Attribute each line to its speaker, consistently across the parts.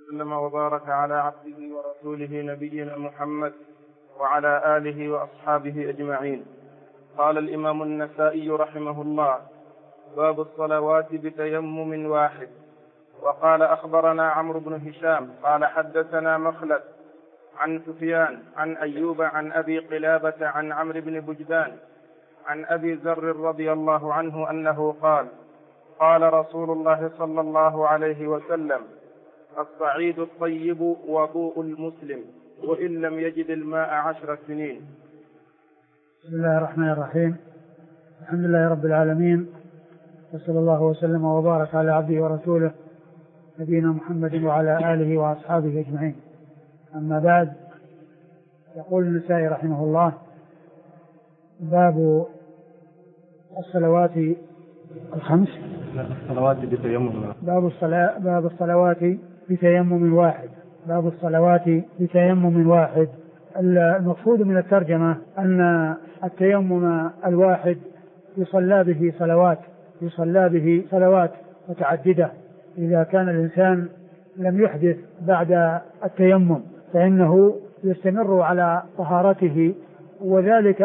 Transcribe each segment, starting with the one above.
Speaker 1: وسلم وبارك على عبده ورسوله نبينا محمد وعلى آله وأصحابه أجمعين. قال الإمام النسائي رحمه الله: باب الصلوات بتيمم واحد. وقال أخبرنا عمرو بن هشام قال حدثنا مخلد عن سفيان عن أيوب عن أبي قلابة عن عمرو بن بجدان عن أبي ذر رضي الله عنه أنه قال: قال رسول الله صلى الله عليه وسلم: الصعيد الطيب وضوء المسلم وإن لم يجد الماء 10 سنين.
Speaker 2: بسم الله الرحمن الرحيم. الحمد لله رب العالمين، وصلى الله وسلم وبارك على عبده ورسوله نبينا محمد وعلى آله وأصحابه أجمعين. أما بعد، يقول النسائي رحمه الله: باب الصلوات الخمس. باب الصلوات بتيمم واحد. باب الصلوات بتيمم واحد. المقصود من الترجمة أن التيمم الواحد يصلى به صلوات متعددة. إذا كان الإنسان لم يحدث بعد التيمم فإنه يستمر على طهارته، وذلك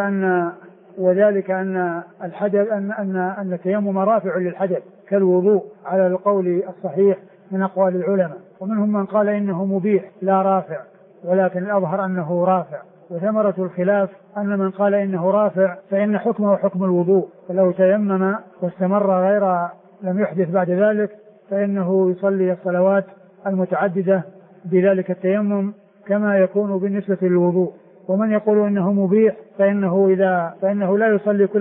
Speaker 2: أن الحدث أن التيمم رافع للحدث كالوضوء على القول الصحيح من أقوال العلماء، ومنهم من قال إنه مبيح لا رافع، ولكن الأظهر أنه رافع. وثمرة الخلاف أن من قال إنه رافع فإن حكمه حكم الوضوء، فلو تيمم واستمر غير لم يحدث بعد ذلك فإنه يصلي الصلوات المتعددة بذلك التيمم كما يكون بالنسبة للوضوء. ومن يقول إنه مبيح فإنه لا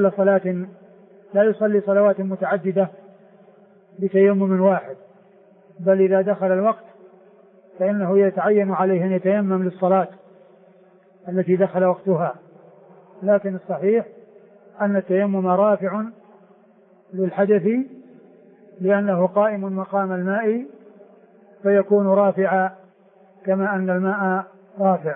Speaker 2: يصلي صلوات متعددة بتيمم واحد، بل إذا دخل الوقت فإنه يتعين عليه أن يتيمم للصلاة التي دخل وقتها. لكن الصحيح أن التيمم رافع للحدث لأنه قائم مقام الماء فيكون رافعا كما أن الماء رافع.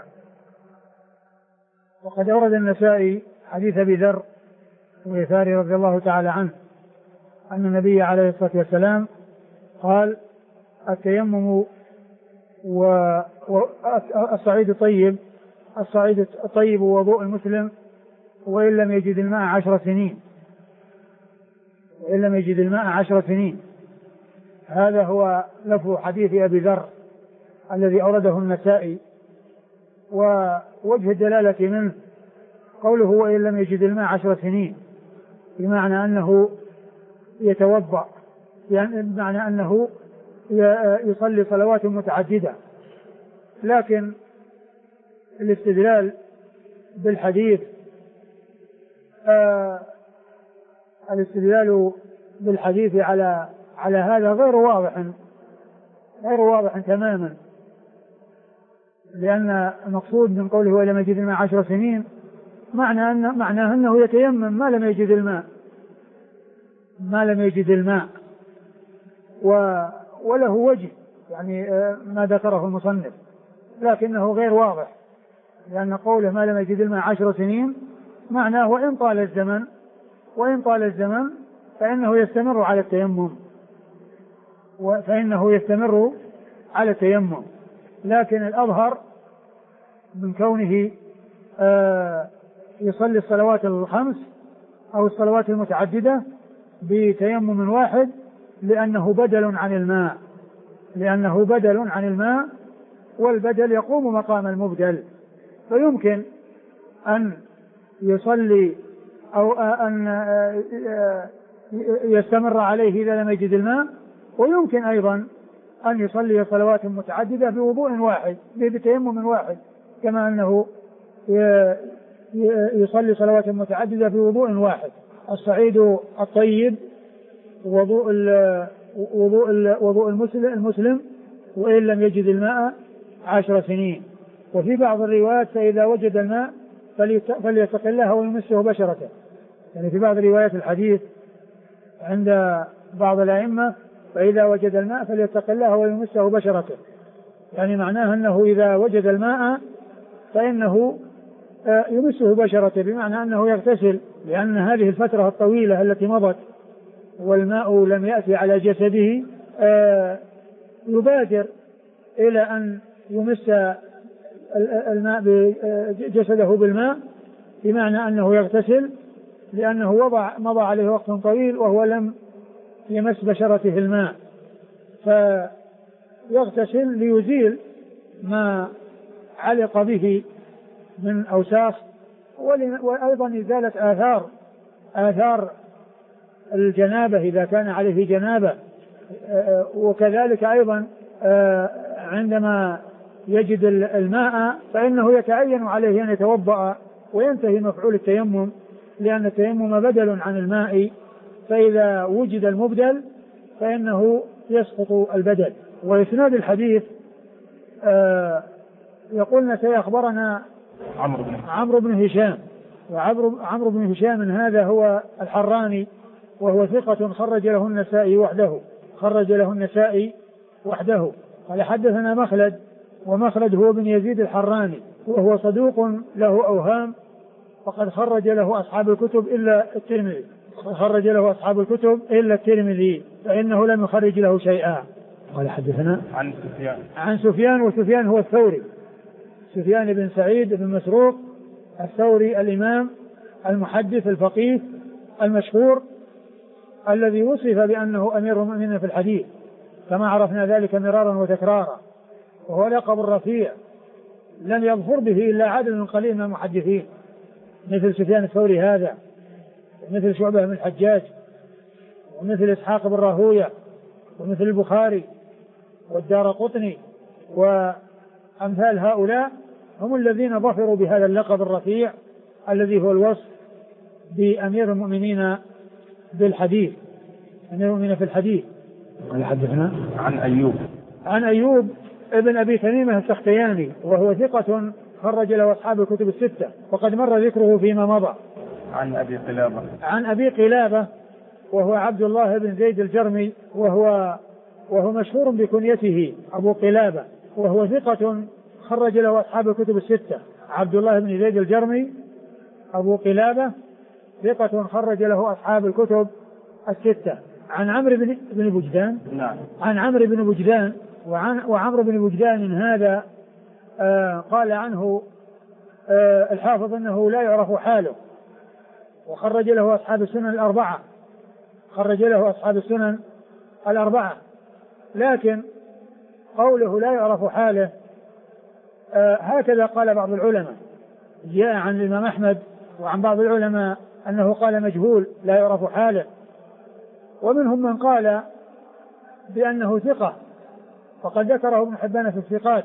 Speaker 2: وقد أورد النسائي حديث أبي ذر الغفاري رضي الله تعالى عنه أن النبي عليه الصلاة والسلام قال: التيمم والصعيد الطيب وضوء المسلم وإن لم يجد الماء 10 سنين. هذا هو لفظ حديث أبي ذر الذي أورده النسائي. ووجه الدلالة منه قوله وإن لم يجد الماء 10 سنين، بمعنى أنه يتوضأ، يعني بمعنى أنه يصلي صلوات متعددة. لكن الاستدلال بالحديث على هذا غير واضح تماما، لأن المقصود من قوله وإن لم يجد الماء 10 سنين معناه أنه يتيمم ما لم يجد الماء وله وجه، يعني ما ذكره المصنف، لكنه غير واضح، لأن قوله ما لم يجد الماء 10 سنين معناه وإن طال الزمن فإنه يستمر على التيمم. لكن الأظهر من كونه يصلي الصلوات الخمس أو الصلوات المتعددة بتيمم واحد لأنه بدل عن الماء، والبدل يقوم مقام المبدل، فيمكن أن يصلي أو أن يستمر عليه إذا لم يجد الماء، ويمكن أيضا أن يصلي صلوات متعددة بتيمم واحد، كما أنه يصلي صلوات متعددة بوضوء واحد. الصعيد الطيب وضوء المسلم وإن لم يجد الماء 10 سنين. وفي بعض الروايات فإذا وجد الماء فليتق الله ويمسه بشرته، يعني في بعض روايات الحديث عند بعض الأئمة فإذا وجد الماء فليتق الله ويمسه بشرته، يعني معناه أنه إذا وجد الماء فإنه يمسه بشرته، بمعنى أنه يغتسل، لأن هذه الفترة الطويلة التي مضت والماء لم يأتي على جسده يبادر إلى أن يمس الماء جسده بالماء، بمعنى أنه يغتسل، لأنه مضى عليه وقت طويل وهو لم يمس بشرته الماء، فيغتسل ليزيل ما علق به من أوساخ، وأيضا إزالة آثار الجنابة إذا كان عليه جنابة. وكذلك أيضا عندما يجد الماء فإنه يتعين عليه أن يتوضأ وينتهي مفعول التيمم، لأن التيمم بدل عن الماء، فإذا وجد المبدل فإنه يسقط البدل. وإسناد الحديث يقولنا سيخبرنا عمرو بن هشام، وعمرو بن هشام هذا هو الحراني، وهو ثقة خرج له النسائي وحده. قال حدثنا مخلد، ومخلد هو بن يزيد الحراني، وهو صدوق له أوهام، وقد خرج له أصحاب الكتب إلا الترمذي، فإنه لم يخرج له شيئا. قال حدثنا عن سفيان، وسفيان هو الثوري، سفيان بن سعيد بن مسروق الثوري الإمام المحدث الفقيه المشهور، الذي وصف بأنه أمير المؤمنين في الحديث كما عرفنا ذلك مرارا وتكرارا، وهو لقب الرفيع لم يظفر به إلا عدد قليل من المحدثين، مثل سفيان الثوري هذا، ومثل شعبة بن الحجاج، ومثل إسحاق بن راهوية، ومثل البخاري والدارقطني، وأمثال هؤلاء هم الذين ظفروا بهذا اللقب الرفيع الذي هو الوصف بأمير المؤمنين بالحديث، أمير المؤمنين في الحديث. قال حدثنا عن أيوب ابن أبي تميمة السختياني، وهو ثقة خرج له أصحاب الكتب الستة، وقد مر ذكره فيما مضى. عن أبي قلابة وهو عبد الله بن زيد الجرمي، وهو مشهور بكنيته أبو قلابة، وهو ثقة خرج له أصحاب الكتب الستة. عبد الله بن زيد الجرمي أبو قلابة ثقة خرج له أصحاب الكتب الستة. عن عمرو بن بجدان، عن عمرو بن بجدان، وعمرو بن بجدان هذا قال عنه الحافظ أنه لا يعرف حاله، وخرج له أصحاب السنن الأربعة، لكن قوله لا يعرف حاله هكذا قال بعض العلماء، جاء عن الإمام أحمد وعن بعض العلماء أنه قال مجهول لا يعرف حاله، ومنهم من قال بأنه ثقة، وقد ذكره ابن حبان في الثقات،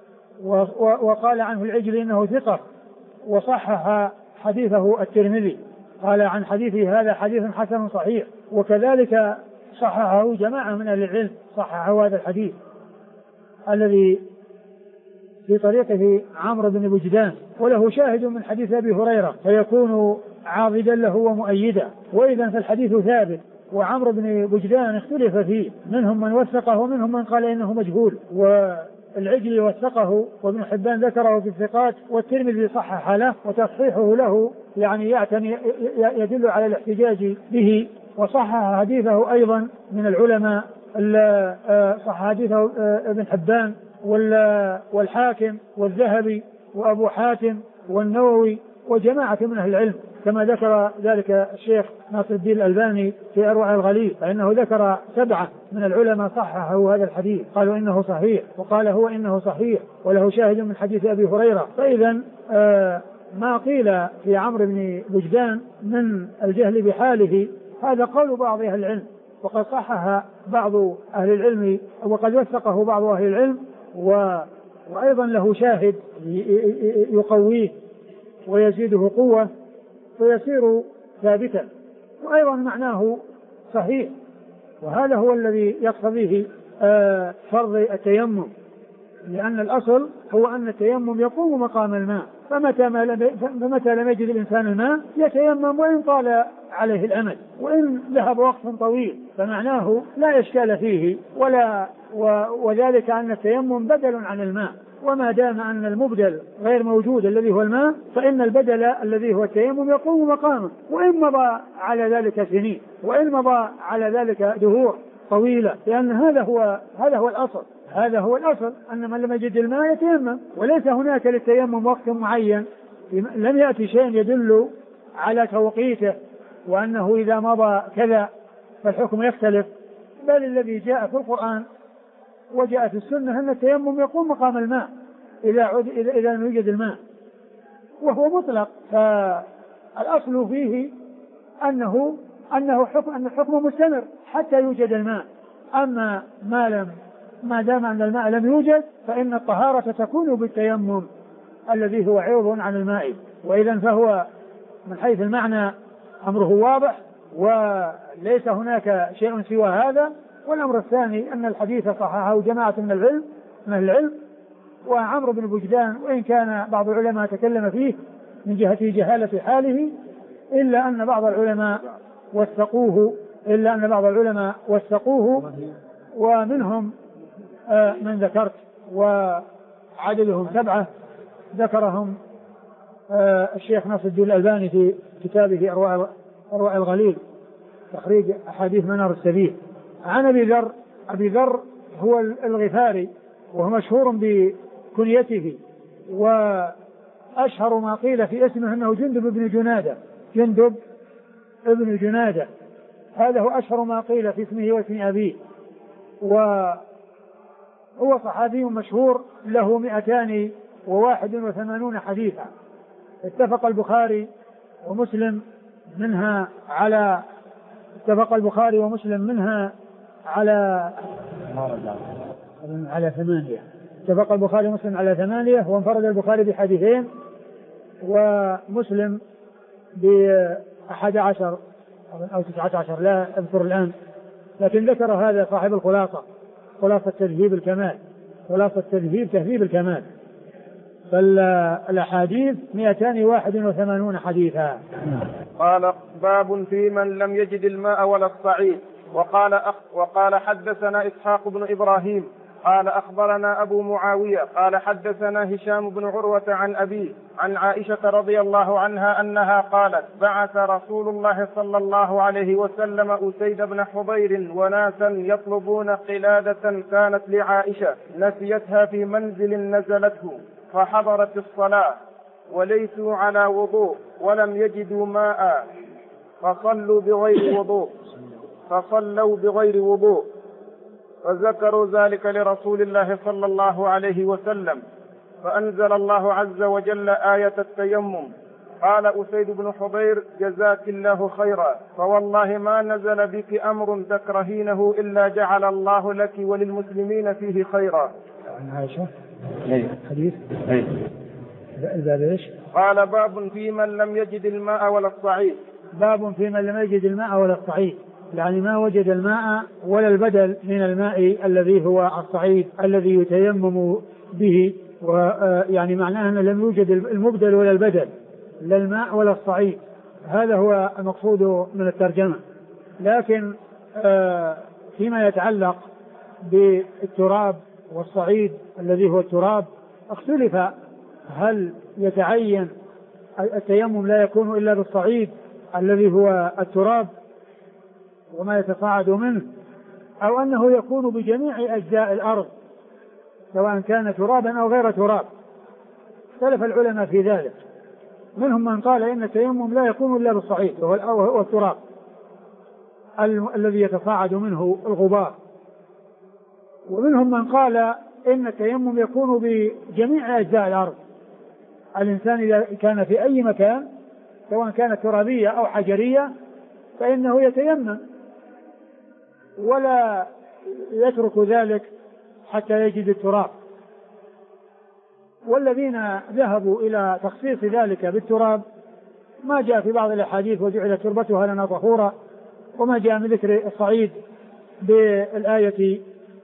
Speaker 2: وقال عنه العجلي إنه ثقة، وصحح حديثه الترمذي، قال عن حديثه هذا حديث حسن صحيح، وكذلك صححه جماعة من أهل العلم، صححه هذا الحديث الذي في طريقه عمرو بن بجدان، وله شاهد من حديث أبي هريرة فيكون عاضدا له ومؤيدا، وإذا فالحديث ثابت. وعمرو بن بجدان اختلف فيه، منهم من وثقه ومنهم من قال إنه مجهول، والعجلي وثقه وابن حبان ذكره في الثقات، والترمذي صحح له، وتصحيحه له يعني يدل على الاحتجاج به. وصحح حديثه أيضا من العلماء، صحح حديثه ابن حبان والحاكم والذهبي وأبو حاتم والنووي وجماعة من أهل العلم، كما ذكر ذلك الشيخ ناصر الدين الألباني في أروع الغليل، فإنه ذكر 7 من العلماء صححوا هذا الحديث، قالوا إنه صحيح، وقال هو إنه صحيح وله شاهد من حديث أبي هريرة. فإذا ما قيل في عمرو بن بجدان من الجهل بحاله هذا قول بعض أهل العلم، وقد صحح بعض أهل العلم، وقد وثقه بعض أهل العلم، وأيضا له شاهد يقويه ويزيده قوة فيصير ثابتا، وأيضا معناه صحيح، وهذا هو الذي يقتضيه فرض التيمم، لأن الأصل هو أن التيمم يقوم مقام الماء، فمتى لم يجد الإنسان الماء يتيمم وإن طال عليه الأمد، وإن ذهب وقت طويل، فمعناه لا إشكال فيه، وذلك أن التيمم بدل عن الماء، وما دام أن المبدل غير موجود الذي هو الماء، فإن البدل الذي هو التيمم يقوم مقامه، وإن مضى على ذلك سنين، وإن مضى على ذلك دهور طويلة، لأن هذا هو الأصل، هذا هو الأصل، أن من لم يجد الماء يتيمم، وليس هناك للتيمم وقت معين، لم يأتي شيء يدل على توقيته وأنه إذا مضى كذا فالحكم يختلف، بل الذي جاء في القرآن وجاء في السنة أن التيمم يقوم مقام الماء إذا لم يوجد الماء، وهو مطلق. فالأصل فيه أن الحكم مستمر حتى يوجد الماء. أما ما دام أن الماء لم يوجد فإن الطهارة تكون بالتيمم الذي هو عوض عن الماء. وإذا فهو من حيث المعنى أمره واضح وليس هناك شيء سوى هذا. والأمر الثاني أن الحديث صححه جماعة من العلم، وعمرو بن بجدان وإن كان بعض العلماء تكلم فيه من جهة جهالة حاله إلا أن بعض العلماء وثقوه ومنهم من ذكرت وعددهم 7 ذكرهم الشيخ ناصر الدين الألباني في كتابه أرواع الغليل تخريج أحاديث منار السبيل. عن أبي ذر هو الغفاري وهو مشهور بكنيته، وأشهر ما قيل في اسمه أنه جندب ابن جنادة، هذا هو أشهر ما قيل في اسمه واسم أبيه، وهو صحابي مشهور له 281 حديثا. اتفق البخاري ومسلم منها على 8. اتفق البخاري ومسلم على 8، وانفرد البخاري بحديثين ومسلم ب11 أو 19 لا أذكر الآن، لكن ذكر هذا صاحب خلاصة تهذيب الكمال. فالأحاديث 281 حديثا.
Speaker 1: قال باب في من لم يجد الماء ولا الصعيد. وقال حدثنا إسحاق بن إبراهيم قال أخبرنا أبو معاوية قال حدثنا هشام بن عروة عن أبيه عن عائشة رضي الله عنها أنها قالت بعث رسول الله صلى الله عليه وسلم أسيد بن حضير وناسا يطلبون قلادة كانت لعائشة نسيتها في منزل نزلته، فحضرت الصلاة وليسوا على وضوء ولم يجدوا ماء فصلوا بغير وضوء فذكروا ذلك لرسول الله صلى الله عليه وسلم، فأنزل الله عز وجل آية التيمم. قال أسيد بن حضير جزاك الله خيرا، فوالله ما نزل بك أمر تكرهينه إلا جعل الله لك وللمسلمين فيه خيرا.
Speaker 2: عن عائشة حديث الباب ايش؟
Speaker 1: قال باب في من لم يجد الماء ولا الصعيد.
Speaker 2: باب في من لم يجد الماء ولا الصعيد، يعني ما وجد الماء ولا البدل من الماء الذي هو الصعيد الذي يتيمم به، ويعني معناه أن لم يوجد المبدل ولا البدل لا الماء ولا الصعيد. هذا هو المقصود من الترجمة. لكن فيما يتعلق بالتراب والصعيد الذي هو التراب اختلف، هل يتعين التيمم لا يكون إلا بالصعيد الذي هو التراب وما يتصاعد منه، أو أنه يكون بجميع أجزاء الأرض سواء كان ترابا أو غير تراب. اختلف العلماء في ذلك، منهم من قال إن التيمم لا يكون إلا بالصعيد وهو التراب الذي يتصاعد منه الغبار، ومنهم من قال إن التيمم يكون بجميع أجزاء الأرض. الإنسان إذا كان في أي مكان سواء كانت ترابية أو حجرية فإنه يتيمم ولا يترك ذلك حتى يجد التراب. والذين ذهبوا إلى تخصيص ذلك بالتراب ما جاء في بعض الأحاديث وجعلت تربتها لنا طهورا، وما جاء من ذكر الصعيد بالآية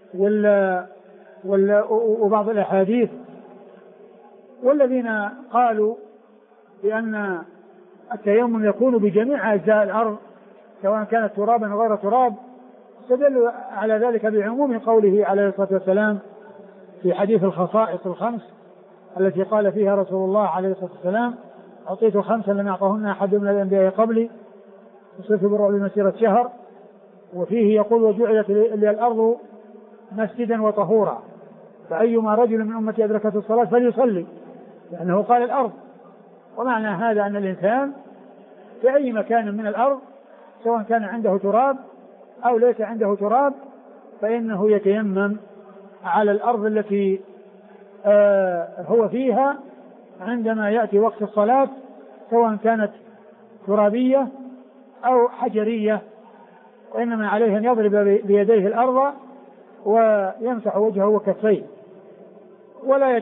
Speaker 2: وبعض الأحاديث. والذين قالوا بأن التيمم يكون بجميع أجزاء الأرض سواء كانت ترابا أو غير تراب استدلوا على ذلك بعموم قوله عليه الصلاة والسلام في حديث الخصائص الخمس التي قال فيها رسول الله عليه الصلاة والسلام أعطيت 5 لم يعطهن أحد من الأنبياء قبلي وصرت بالرعب مسيرة شهر. وفيه يقول وجعلت لي الأرض مسجدا وطهورا، فأيما رجل من أمتي أدركته الصلاة فليصلي، لأنه قال الأرض. ومعنى هذا أن الإنسان في أي مكان من الأرض سواء كان عنده تراب أو ليس عنده تراب فإنه يتيمم على الأرض التي هو فيها عندما يأتي وقت الصلاة، سواء كانت ترابية أو حجرية، وإنما عليه أن يضرب بيديه الأرض ويمسح وجهه وكفيه، ولا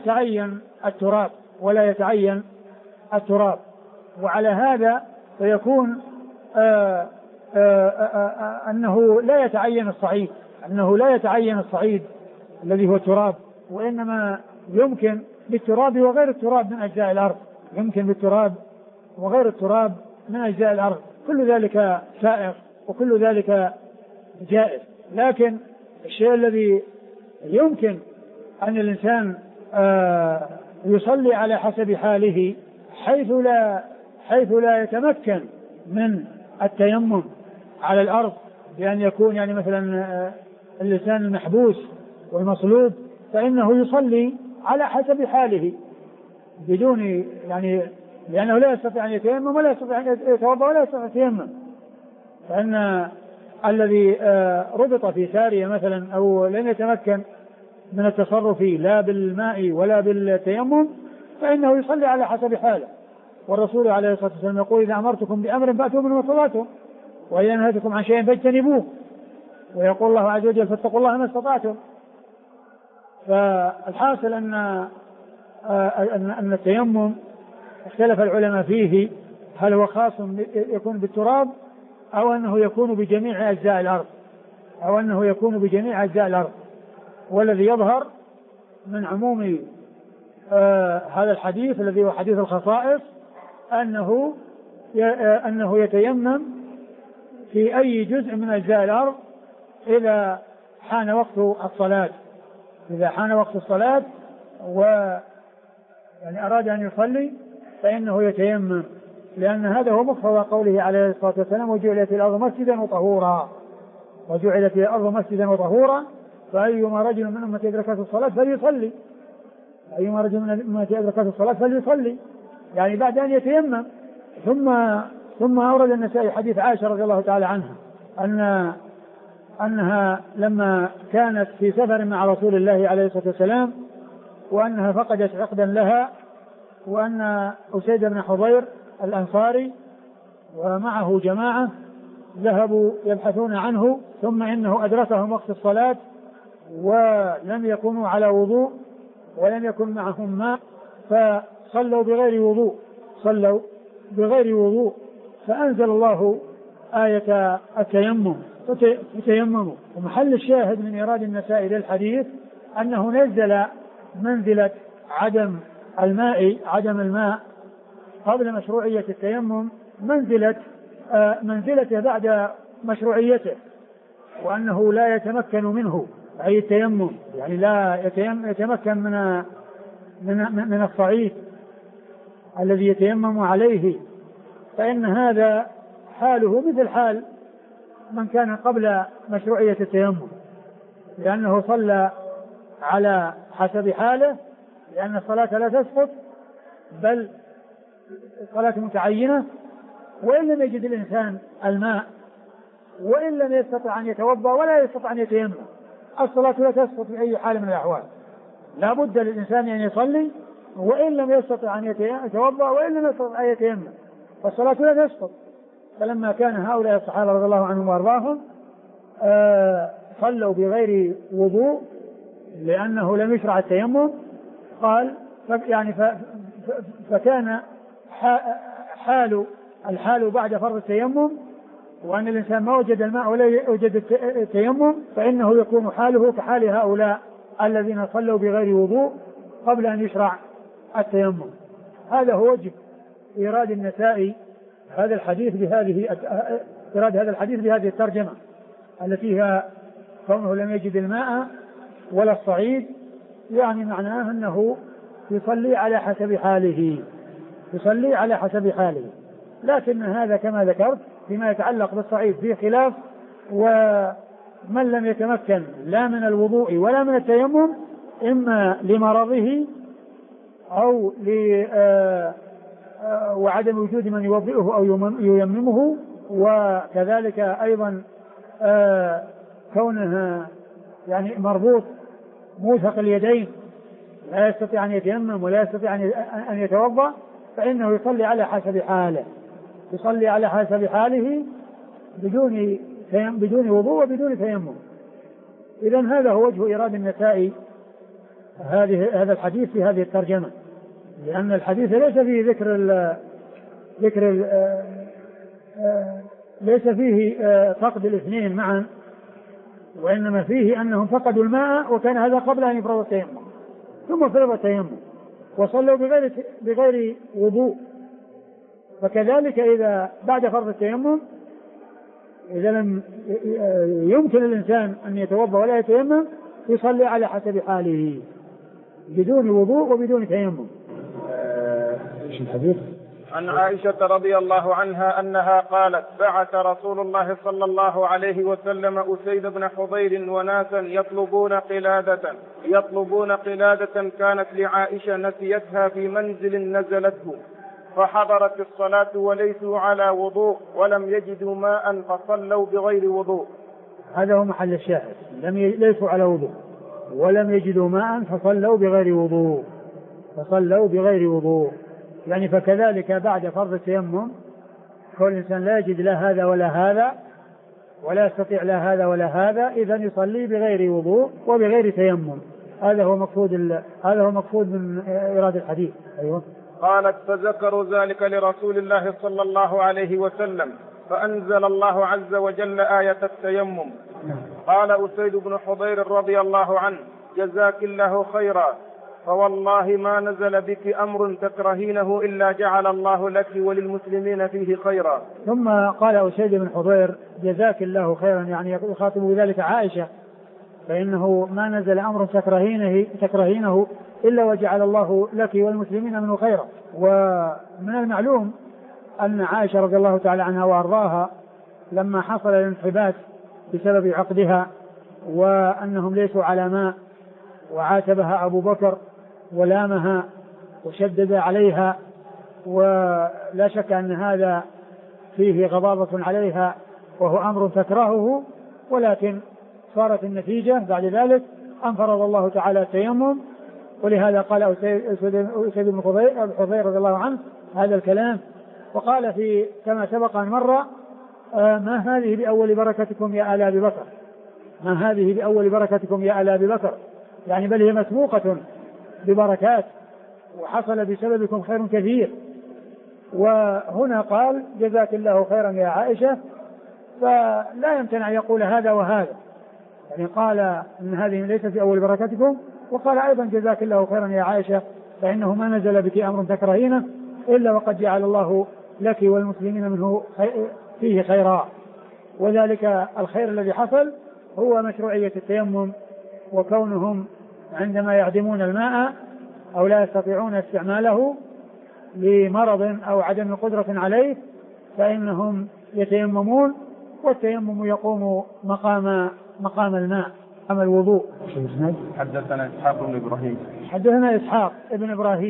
Speaker 2: يتعين التراب. وعلى هذا فيكون أنه لا يتعين الصعيد الذي هو التراب، وإنما يمكن بالتراب وغير التراب من أجزاء الأرض، كل ذلك سائغ وكل ذلك جائز. لكن الشيء الذي يمكن أن الإنسان يصلي على حسب حاله حيث لا يتمكن من التيمم على الأرض، بأن يكون يعني مثلا اللسان المحبوس والمصلوب، فإنه يصلي على حسب حاله بدون يعني، لأنه لا يستطيع أن يتيمم ولا يستطيع أن يتوضأ ولا يستطيع أن يتيمم. فإن الذي ربط في سارية مثلا أو لم يتمكن من التصرف لا بالماء ولا بالتيمم فإنه يصلي على حسب حاله. والرسول عليه الصلاة والسلام يقول: إذا أمرتكم بأمر فأتوا منه ما استطعتم، وإذا نهيتكم عن شيء فاجتنبوه. ويقول الله عز وجل: فاتقوا الله ما استطعتم. فالحاصل أن التيمم اختلف العلماء فيه، هل هو خاص يكون بالتراب أو أنه يكون بجميع أجزاء الأرض. والذي يظهر من عموم هذا الحديث الذي هو حديث الخصائص أنه يتيمم في أي جزء من أجزاء الأرض إذا حان وقت الصلاة يعني أراد أن يصلي فإنه يتيمم، لأن هذا هو مقتضى قوله عليه الصلاة والسلام: وجعلت الأرض مسجدا وطهورا فأيما رجل من أمتي أدركته الصلاة فليصلي، يعني بعد أن يتيمم. ثم أورد النسائي حديث عائشة رضي الله تعالى عنها أنها لما كانت في سفر مع رسول الله عليه الصلاة والسلام وأنها فقدت عقدا لها، وأن أسيد بن حضير الأنصاري ومعه جماعة ذهبوا يبحثون عنه، ثم إنه أدركهم وقت الصلاة ولم يكونوا على وضوء ولم يكن معهم ماء، فصلوا بغير وضوء فأنزل الله آية التيمم فتيمموا. ومحل الشاهد من إيراد النسائي للحديث أنه نزل منزلة عدم الماء قبل مشروعية التيمم منزلته بعد مشروعيته، وأنه لا يتمكن منه أي التيمم، يعني لا يتمكن من الصعيد الذي يتيمم عليه، فإن هذا حاله مثل حال من كان قبل مشروعية التيمم، لأنه صلى على حسب حاله، لأن الصلاة لا تسقط بل الصلاة متعينة، وإن لم يجد الإنسان الماء وإن لم يستطع أن يتوضأ ولا يستطع أن يتيمم الصلاة لا تسقط في أي حال من الأحوال. لا بد للإنسان أن يصلي وإن لم يستطع أن يتوضأ وإن لم يستطع أن يتيمم فالصلاة لا تسقط. فلما كان هؤلاء الصحابة رضي الله عنهم وأرضاهم صلوا بغير وضوء لأنه لم يشرع التيمم، قال يعني فكان الحال بعد فرض التيمم وأن الإنسان ما وجد الماء ولا يوجد التيمم فإنه يكون حاله كحال هؤلاء الذين صلوا بغير وضوء قبل أن يشرع التيمم. هذا هو وجه إيراد النسائي هذا الحديث بهذه الترجمة التي هي كونه لم يجد الماء ولا الصعيد، يعني معناه أنه يصلي على حسب حاله. لكن هذا كما ذكرت فيما يتعلق بالصعيد فيه خلاف، ومن لم يتمكن لا من الوضوء ولا من التيمم إما لمرضه أو وعدم وجود من يوضئه أو ييممه، وكذلك أيضا كونه يعني مربوط موثق اليدين لا يستطيع أن يتيمم ولا يستطيع أن يتوضأ، فإنه يصلي على حسب حاله، يصلي على حسب حاله بدون وضوء وبدون تيمم. إذن هذا هو وجه إيراد النسائي هذا الحديث في هذه الترجمة، لأن الحديث ليس فيه ليس فيه فقد الاثنين معا، وإنما فيه أنهم فقدوا الماء وكان هذا قبل أن يفرض التيمم، ثم فرض التيمم وصلوا بغير وضوء. فكذلك إذا بعد فرض التيمم إذا لم يمكن الإنسان أن يتوضأ ولا يتيمم يصلي على حسب حاله بدون وضوء وبدون تيمم.
Speaker 1: ايش الحديث؟ عن عائشة رضي الله عنها أنها قالت: بعث رسول الله صلى الله عليه وسلم أسيد بن حضير وناسا يطلبون قلادة كانت لعائشة نسيتها في منزل نزلته، فحضرت الصلاة وليسوا على وضوء ولم يجدوا ماء فصلوا بغير وضوء.
Speaker 2: هذا هو محل الشاهد، ليسوا على وضوء ولم يجدوا ماء فصلوا بغير وضوء. يعني فكذلك بعد فرض التيمم كل إنسان لا يجد لا هذا ولا هذا ولا يستطيع لا هذا ولا هذا، إذن يصلي بغير وضوء وبغير تيمم. هذا هو مقصود من إرادة الحديث. أيوة.
Speaker 1: قالت: فذكروا ذلك لرسول الله صلى الله عليه وسلم فأنزل الله عز وجل آية التيمم. قال أسيد بن حضير رضي الله عنه: جزاك الله خيرا، فوالله ما نزل بك أمر تكرهينه إلا جعل الله لك وللمسلمين فيه خيرا.
Speaker 2: ثم قال أسيد بن حضير: جزاك الله خيرا، يعني يخاطب بذلك عائشة، فإنه ما نزل أمر تكرهينه إلا وجعل الله لك والمسلمين منه خيرا. ومن المعلوم أن عائشة رضي الله تعالى عنها وأرضاها لما حصل الانحباس بسبب عقدها وأنهم ليسوا على ماء وعاتبها أبو بكر ولامها وشدد عليها، ولا شك أن هذا فيه غضاضة عليها وهو أمر تكرهه، ولكن صارت النتيجة بعد ذلك أن فرض الله تعالى التيمم. ولهذا قال أسيد بن حضير رضي الله عنه هذا الكلام، وقال في كما سبق أن مر: ما هذه بأول بركتكم يا آل أبي بكر، ما هذه بأول بركتكم يا آل أبي بكر، يعني بل هي مسبوقة ببركات وحصل بسببكم خير كثير. وهنا قال: جزاك الله خيرا يا عائشة، فلا يمكن أن يقول هذا وهذا، يعني قال إن هذه ليست في أول بركتكم، وقال أيضا: جزاك الله خيرا يا عائشة، فإنه ما نزل بك أمر تكرهينه إلا وقد جعل الله لك والمسلمين منه فيه خيرا. وذلك الخير الذي حصل هو مشروعية التيمم، وكونهم عندما يعدمون الماء أو لا يستطيعون استعماله لمرض أو عدم قدرة عليه فإنهم يتيممون، والتيمم يقوم مقام الماء، مقام الوضوء.
Speaker 1: حدثنا إسحاق بن إبراهيم.
Speaker 2: حدثنا إسحاق بن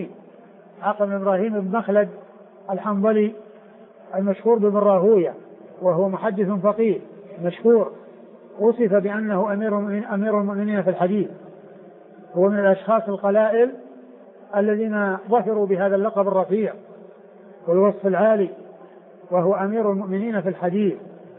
Speaker 2: إبراهيم بن مخلد الحنظلي المشهور بابن راهوية، وهو محدث فقيه مشهور، وصف بأنه أمير المؤمنين في الحديث، هو من الأشخاص القلائل الذين ظفروا بهذا اللقب الرفيع والوصف العالي، وهو أمير المؤمنين في الحديث.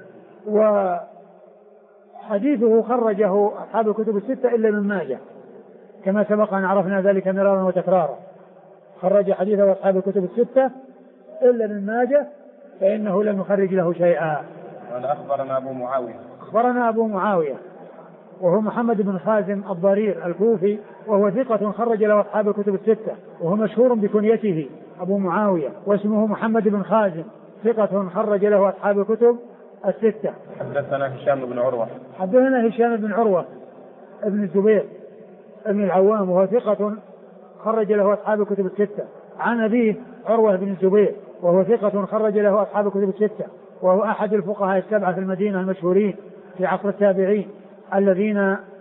Speaker 2: وحديثه خرجه أصحاب الكتب الستة إلا من ماجه، كما سبق أن عرفنا ذلك مرارا وتكرارا، خرج حديثه أصحاب الكتب الستة إلا من ماجه، فإنه لم يخرج له شيئا.
Speaker 1: قال: أخبرنا أبو معاوية
Speaker 2: وهو محمد بن خازم الضرير الكوفي، وهو ثقة خرج له أصحاب الكتب الستة، وهو مشهور بكنيته أبو معاوية، واسمه محمد بن خازم، ثقة خرج له أصحاب الكتب الستة.
Speaker 1: حدثنا هشام بن عروة ابن الزبير ابن العوام، وهو ثقة خرج له أصحاب الكتب الستة، عن أبيه عروة بن الزبير، وهو ثقة خرج له أصحاب الكتب الستة، وهو أحد الفقهاء السبعة في المدينة المشهورين في عصر التابعين الذين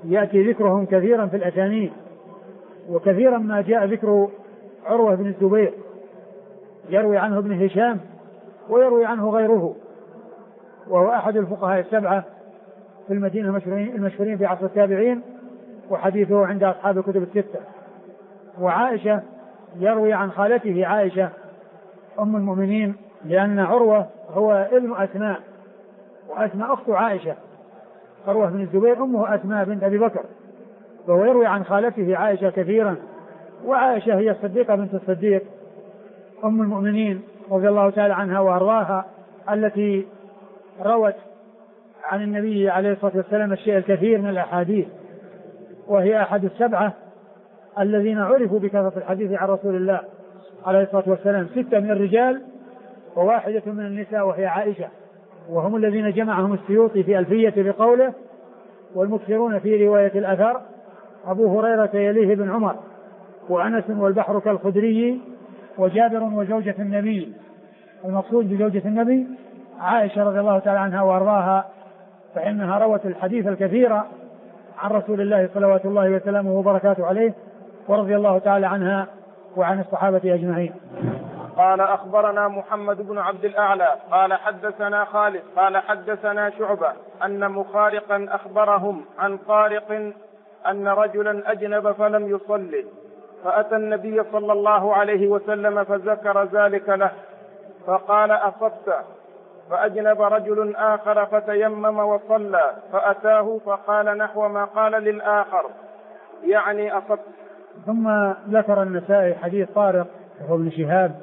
Speaker 2: يأتي ذكرهم كثيرا في الأسانيد، وكثيرا ما جاء ذكر عروة بن الزبير، يروي عنه ابن هشام ويروي عنه غيره، وهو أحد الفقهاء السبعة في المدينة المشهورين في عصر التابعين، وحديثه عند أصحاب الكتب الستة. وعائشة يروي عن خالته عائشة أم المؤمنين، لأن عروة هو ابن أسماء، وأسماء أخت عائشة، عروة بن الزبير أمه أسماء بنت أبي بكر، فهو يروي عن خالته عائشة كثيرا. وعائشة هي الصديقة بنت الصديق أم المؤمنين رضي الله تعالى عنها وأرضاها، التي روت عن النبي عليه الصلاة والسلام الشيء الكثير من الأحاديث، وهي أحد السبعة الذين عرفوا بكثرة الحديث عن رسول الله عليه الصلاة والسلام، 6 من الرجال وواحدة من النساء وهي عائشة، وهم الذين جمعهم السيوطي في ألفية بقوله: والمكثرون في رواية الأثر أبو هريرة يليه بن عمر وأنس والبحر كالخدري وجابر وزوجة النبي. المقصود بزوجة النبي عائشة رضي الله تعالى عنها وأرضاها، فإنها روت الحديث الكثير عن رسول الله صلوات الله وسلامه وبركاته عليه، ورضي الله تعالى عنها وعن الصحابة أجمعين.
Speaker 1: قال أخبرنا محمد بن عبد الأعلى قال حدثنا خالد قال حدثنا شعبة أن مخارقا أخبرهم عن طارق أن رجلا أجنب فلم يصلي، فأتى النبي صلى الله عليه وسلم فذكر ذلك له، فقال: أصبت. فأجنب رجل آخر فتيمم وصلى، فأتاه فقال نحو ما قال للآخر، يعني أصبت.
Speaker 2: ثم ذكر النسائي حديث طارق وهو ابن شهاب،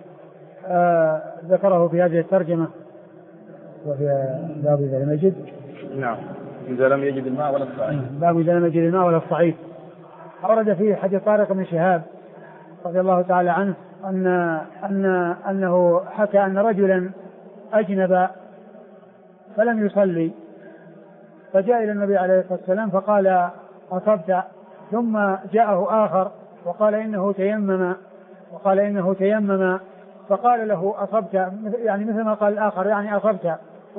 Speaker 2: ذكره في هذه الترجمة، وفي باب إذا لم يجد،
Speaker 1: نعم، إذا لم يجد الماء ولا الصعيد،
Speaker 2: باب إذا لم يجد الماء ولا الصعيد. أورد فيه حديث طارق بن شهاب رضي الله تعالى عنه أنه حكى أن رجلا أجنب فلم يصلي، فجاء إلى النبي عليه الصلاة والسلام فقال: أصبت. ثم جاءه آخر وقال إنه تيمم، فقال له: أصبت، يعني مثل ما قال الآخر، يعني أصبت.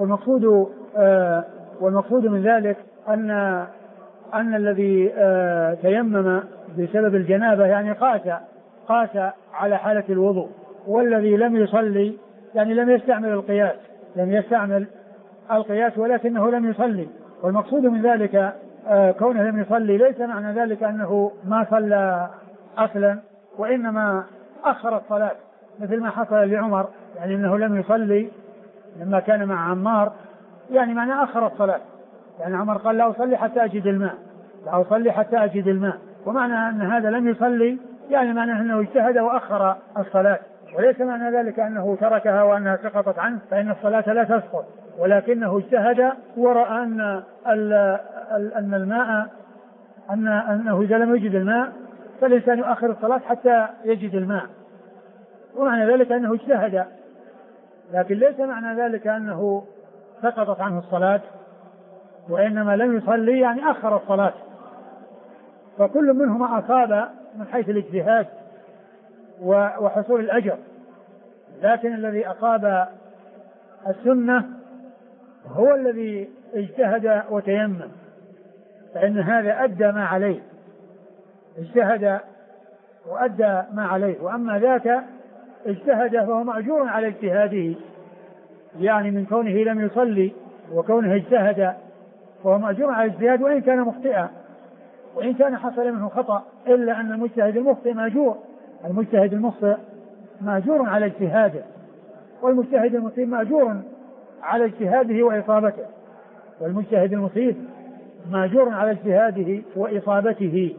Speaker 2: والمقصود من ذلك أن الذي تيمم بسبب الجنابة يعني قاس على حالة الوضوء، والذي لم يصلي يعني لم يستعمل القياس ولكنه لم يصلي. والمقصود من ذلك كونه لم يصلي ليس معنى ذلك أنه ما صلى أصلا، وإنما أخر الصلاة، مثل ما حصل لعمر، يعني أنه لم يصلي لما كان مع عمار، يعني معنى أخر الصلاة، يعني عمر قال: لا أصلي حتى أجد الماء، ومعنى أن هذا لم يصلي يعني معنى أنه اجتهد وأخر الصلاة، وليس معنى ذلك أنه تركها وأنها سقطت عنه، فإن الصلاة لا تسقط، ولكنه اجتهد ورأى أن الماء أنه إذا لم يجد الماء فالإنسان يؤخر الصلاة حتى يجد الماء، ومعنى ذلك أنه اجتهد، لكن ليس معنى ذلك أنه سقطت عنه الصلاة، وإنما لم يصلي يعني أخر الصلاة. فكل منهما أصاب من حيث الاجتهاد وحصول الأجر، لكن الذي أصاب السنة هو الذي اجتهد وتيمم، فإن هذا أدى ما عليه، اجتهد وأدى ما عليه. وأما ذاك اجتهد فهو مأجور على اجتهاده، يعني من كونه لم يصلي وكونه اجتهد فهو مأجور على اجتهاد، وإن كان مخطئا، وإن كان حصل منه خطأ، إلا أن المجتهد المخطئ مأجور، المجتهد المخطئ مأجور على اجتهاده، والمجتهد المصيب مأجور على اجتهاده وإصابته، والمجتهد المصيب مأجور على اجتهاده وإصابته.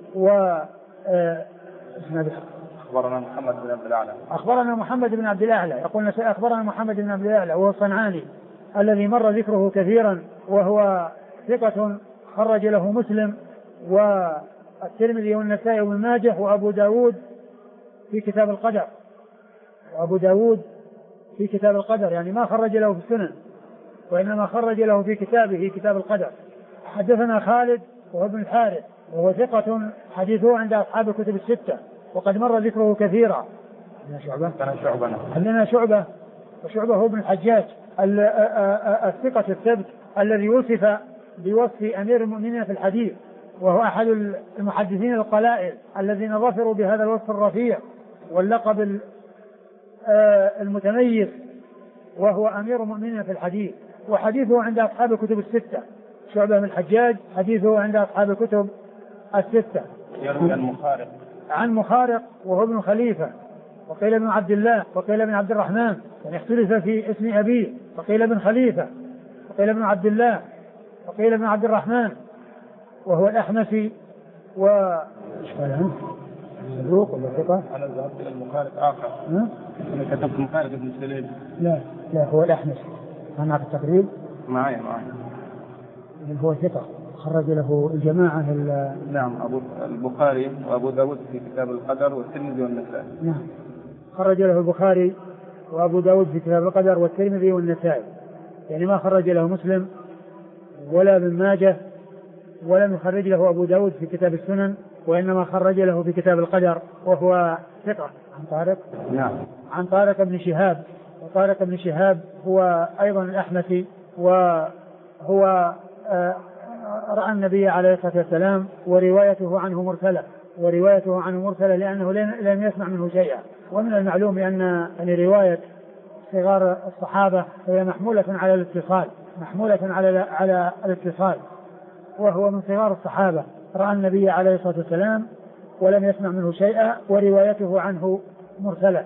Speaker 1: أخبرنا محمد بن عبد الأعلى يقول:
Speaker 2: أخبرنا محمد بن عبد الأعلى وهو الصنعاني الذي مر ذكره كثيرا، وهو ثقة خرج له مسلم والترمذي والنسائي وابن ماجه وأبو داود في كتاب القدر، يعني ما خرج له في السنن، وإنما خرج له في كتابه كتاب القدر. حدثنا خالد وهو ابن الحارث وهو ثقة حديثه عند أصحاب الكتب الستة، وقد مر ذكره كثيرا. عندنا شعبة وشعبة هو ابن الحجاج الثقة الثبت الذي وصف بوصف أمير المؤمنين في الحديث، وهو أحد المحدثين القلائل الذين ظفروا بهذا الوصف الرفيع واللقب المتميز، وهو أمير المؤمنين في الحديث، وحديثه عند أصحاب الكتب الستة. شعبة بن الحجاج حديثه عند أصحاب الكتب الستة.
Speaker 1: يروي عن
Speaker 2: مخارق وهو ابن خليفة، وقيل ابن عبد الله، وقيل ابن عبد الرحمن، يعني اختلف في اسم أبيه، وقيل ابن خليفة، وقيل ابن عبد الله، وقيل ابن عبد الرحمن، وهو الأحمسي. صدوق ولا ثقة؟
Speaker 1: أنا ذهبت إلى المخارق آخر. أنا كتبت مخارق ابن سليم.
Speaker 2: لا هو الأحمسي. معك التقريب؟
Speaker 1: معي.
Speaker 2: هو ثقة، خرج له الجماعة.
Speaker 1: نعم، البخاري وأبو داود في كتاب القدر والترمذي والنسائي.
Speaker 2: نعم، خرج له البخاري وأبو داود في كتاب القدر والترمذي والنسائي، يعني ما خرج له مسلم ولا ابن ماجه، ولم يخرج له أبو داود في كتاب السنن، وإنما خرج له في كتاب القدر، وهو ثقة. عن طارق؟
Speaker 1: نعم.
Speaker 2: عن طارق بن شهاب، وطارق بن شهاب هو أيضا الأحمسي، وهو رأى النبي عليه الصلاة والسلام، وروايته عنه مرسلة لأنه لم يسمع منه شيئا. ومن المعلوم أن رواية صغار الصحابة هي محمولة على الاتصال، وهو من صغار الصحابة، رأى النبي عليه الصلاة والسلام ولم يسمع منه شيئا، وروايته عنه مرسلة.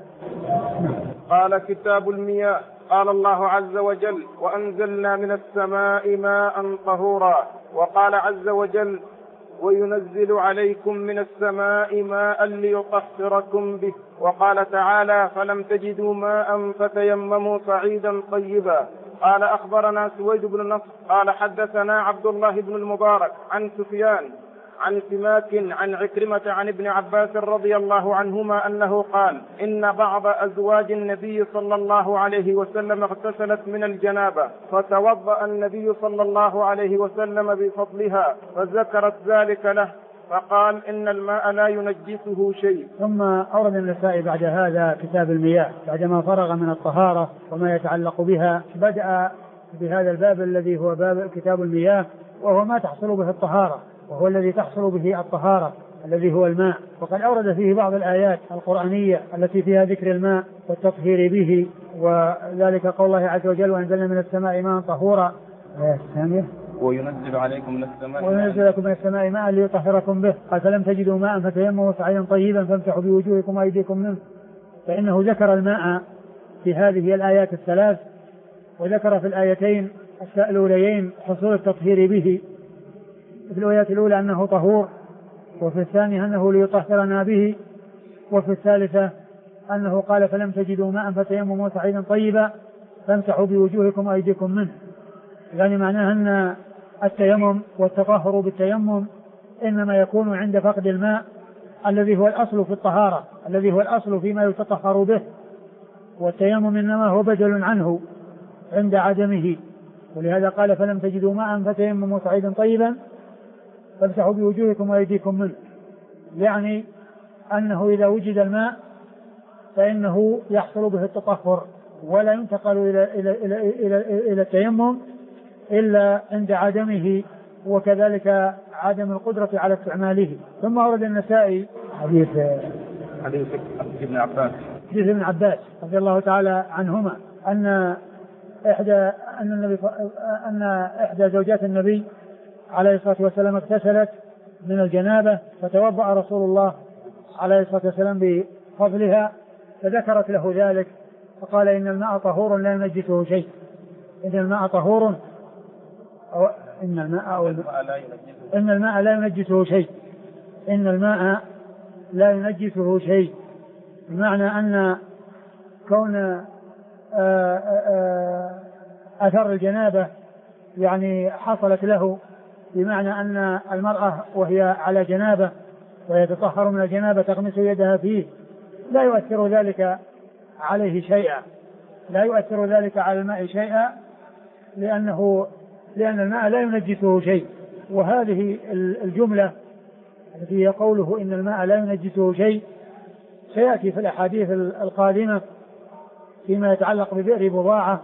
Speaker 1: قال كتاب المياه. قال الله عز وجل: وأنزلنا من السماء ماء طهورا. وقال عز وجل: وينزل عليكم من السماء ماء ليطهركم به. وقال تعالى: فلم تجدوا ماء فتيمموا صعيدا طيبا. قال أخبرنا سويد بن نصر قال حدثنا عبد الله بن المبارك عن سفيان عن سماك عن عكرمة عن ابن عباس رضي الله عنهما أنه قال: إن بعض أزواج النبي صلى الله عليه وسلم اغتسلت من الجنابة، فتوضأ النبي صلى الله عليه وسلم بفضلها، فذكرت ذلك له، فقال: إن الماء لا ينجسه شيء.
Speaker 2: ثم أورد النسائي بعد هذا كتاب المياه، بعدما فرغ من الطهارة وما يتعلق بها، بدأ بهذا الباب الذي هو باب كتاب المياه، وهو ما تحصل به الطهارة، وهو الذي تحصل به الطهارة الذي هو الماء. وقد أورد فيه بعض الآيات القرآنية التي فيها ذكر الماء والتطهير به، وذلك قول الله عز وجل: وأنزلنا من السماء ماء طهورا. الثانية:
Speaker 1: وينزل
Speaker 2: لكم من السماء ماء ليطهركم به. قال: فلم تجدوا ماء فتيمموا صعيدا طيبا فامسحوا بوجوهكم وأيديكم منه. فإنه ذكر الماء في هذه الآيات الثلاث، وذكر في الآيتين الأوليين حصول التطهير به، في الآيات الأولى أنه طهور، وفي الثانية أنه ليطهرنا به، وفي الثالثة أنه قال: فلم تجدوا ماء فتيمموا صعيدا طيبا فامسحوا بوجوهكم وأيديكم منه. يعني معناه أن التيمم والتطهر بالتيمم إنما يكون عند فقد الماء الذي هو الأصل في الطهارة، الذي هو الأصل فيما يتطهر به، والتيمم إنما هو بدل عنه عند عدمه. ولهذا قال: فلم تجدوا ماء فتيمموا صعيدا طيبا فامسحوا بوجوهكم وأيديكم منه. يعني أنه إذا وجد الماء فإنه يحصل به التطهر، ولا ينتقل إلى التيمم إلا عند عدمه، وكذلك عدم القدرة على استعماله. ثم أورد النسائي حديث ابن عباس رضي الله تعالى عنهما أن إحدى زوجات النبي عليه الصلاة والسلام اغتسلت من الجنابة، فتوضأ رسول الله عليه الصلاة والسلام بفضلها، فذكرت له ذلك، فقال: إن الماء طهور لا ينجسه شيء. إن الماء طهور، إن الماء لا ينجسه شيء. إن الماء لا ينجسه شيء، بمعنى أن كون أثر الجنابة يعني حصلت له، بمعنى أن المرأة وهي على جنابة ويتطهر من الجنابة تغمس يدها فيه، لا يؤثر ذلك عليه شيئا، لا يؤثر ذلك على الماء شيئا، لأن الماء لا ينجسه شيء. وهذه الجملة التي هي قوله إن الماء لا ينجسه شيء سيأتي في الأحاديث القادمة فيما يتعلق ببئر بضاعة،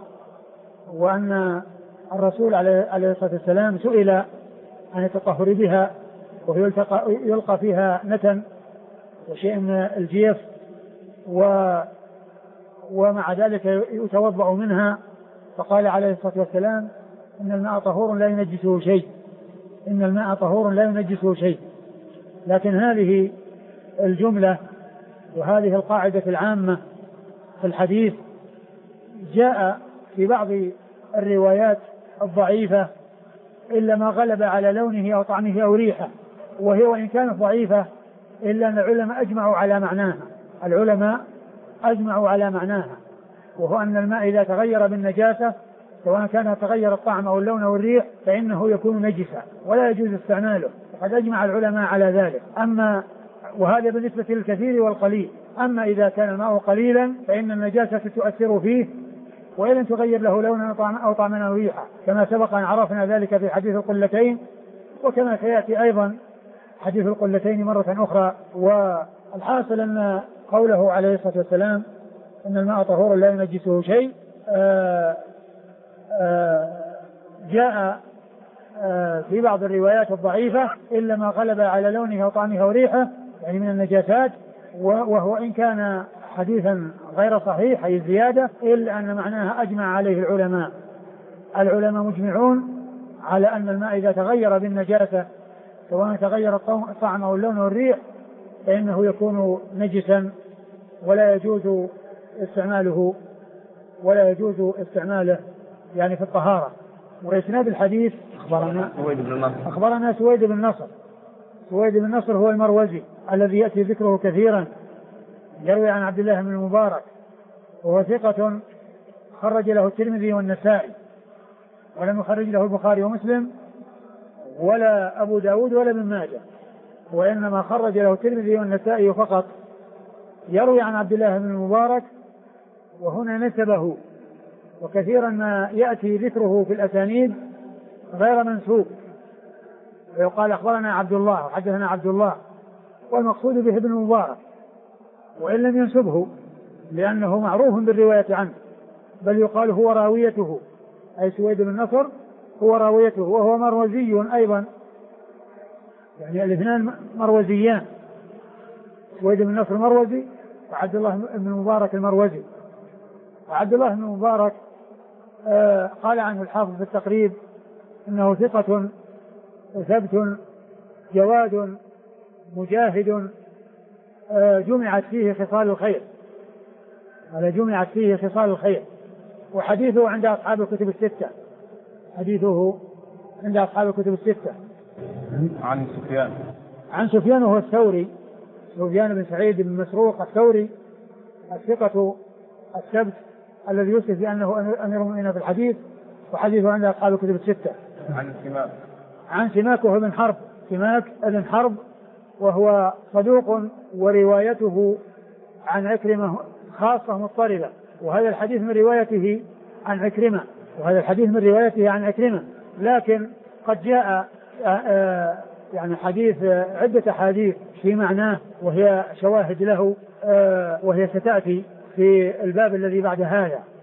Speaker 2: وأن الرسول عليه الصلاة والسلام سئل عن التطهر بها وهي يلقى فيها نتن وشيء من الجيف، ومع ذلك يتوضأ منها. فقال عليه الصلاة والسلام إن الماء طهور لا ينجسه شيء، إن الماء طهور لا ينجسه شيء. لكن هذه الجملة وهذه القاعدة العامة في الحديث جاء في بعض الروايات الضعيفة إلا ما غلب على لونه أو طعمه أو ريحه، وهي وإن كانت ضعيفة إلا أن العلماء أجمعوا على معناها، وهو أن الماء إذا تغير بالنجاسة سواء كان تغير الطعم أو اللون أو الريح فإنه يكون نجسا ولا يجوز استعماله، وقد أجمع العلماء على ذلك. وهذا بالنسبة للكثير والقليل. أما إذا كان الماء قليلا فإن النجاسة تؤثر فيه وإن لم تغير له لونا أو طعما أو ريحا، كما سبق أن عرفنا ذلك في حديث القلتين، وكما سيأتي أيضا حديث القلتين مرة أخرى. والحاصل أن قوله عليه الصلاة والسلام إن الماء طهور لا ينجسه شيء جاء في بعض الروايات الضعيفة إلا ما غلب على لونه أو طعمه أو ريحه، يعني من النجاسات، وهو إن كان حديثا غير صحيح أي زيادة، إلا أن معناها أجمع عليه العلماء مجمعون على أن الماء إذا تغير بالنجاسة سواء تغير الطعم أو اللون أو الريح فإنه يكون نجسا ولا يجوز استعماله يعني في الطهارة. وإسناد الحديث أخبرنا سويد بن نصر هو المروزي الذي يأتي ذكره كثيرا، يروي عن عبد الله بن المبارك، وهو ثقة خرج له الترمذي والنسائي، ولم يخرج له البخاري ومسلم ولا أبو داود ولا ابن ماجه، وإنما خرج له الترمذي والنسائي فقط. يروي عن عبد الله بن المبارك وهنا نسبه، وكثيرا ما يأتي ذكره في الأسانيد غير منسوب، ويقال أخبرنا عبد الله وحدثنا عبد الله، والمقصود به ابن المبارك وإن لم ينسبه لأنه معروف بالرواية عنه، بل يقال هو راويته، أي سويد بن نصر هو راويته، وهو مروزي أيضا، يعني الاثنان مروزيان، سويد بن نصر مروزي وعبد الله بن المبارك المروزي. وعبد الله بن المبارك قال عنه الحافظ في التقريب إنه ثقة ثبت جواد مجاهد جمعت فيه خصال الخير، وحديثه عند أصحاب الكتب الستة. عن سفيان هو الثوري، سفيان بن سعيد بن مسروق الثوري الثقة الثبت الذي يوصف بأنه أمير المؤمنين في الحديث، وحديثه عند أصحاب الكتب الستة. عن سماك وهو بن حرب، سماك بن حرب وهو صدوق، وروايته عن عكرمة خاصة مضطردة، وهذا الحديث من روايته عن عكرمة، لكن قد جاء يعني حديث عدة حديث في معناه وهي شواهد له، وهي ستأتي في الباب الذي بعد هذا.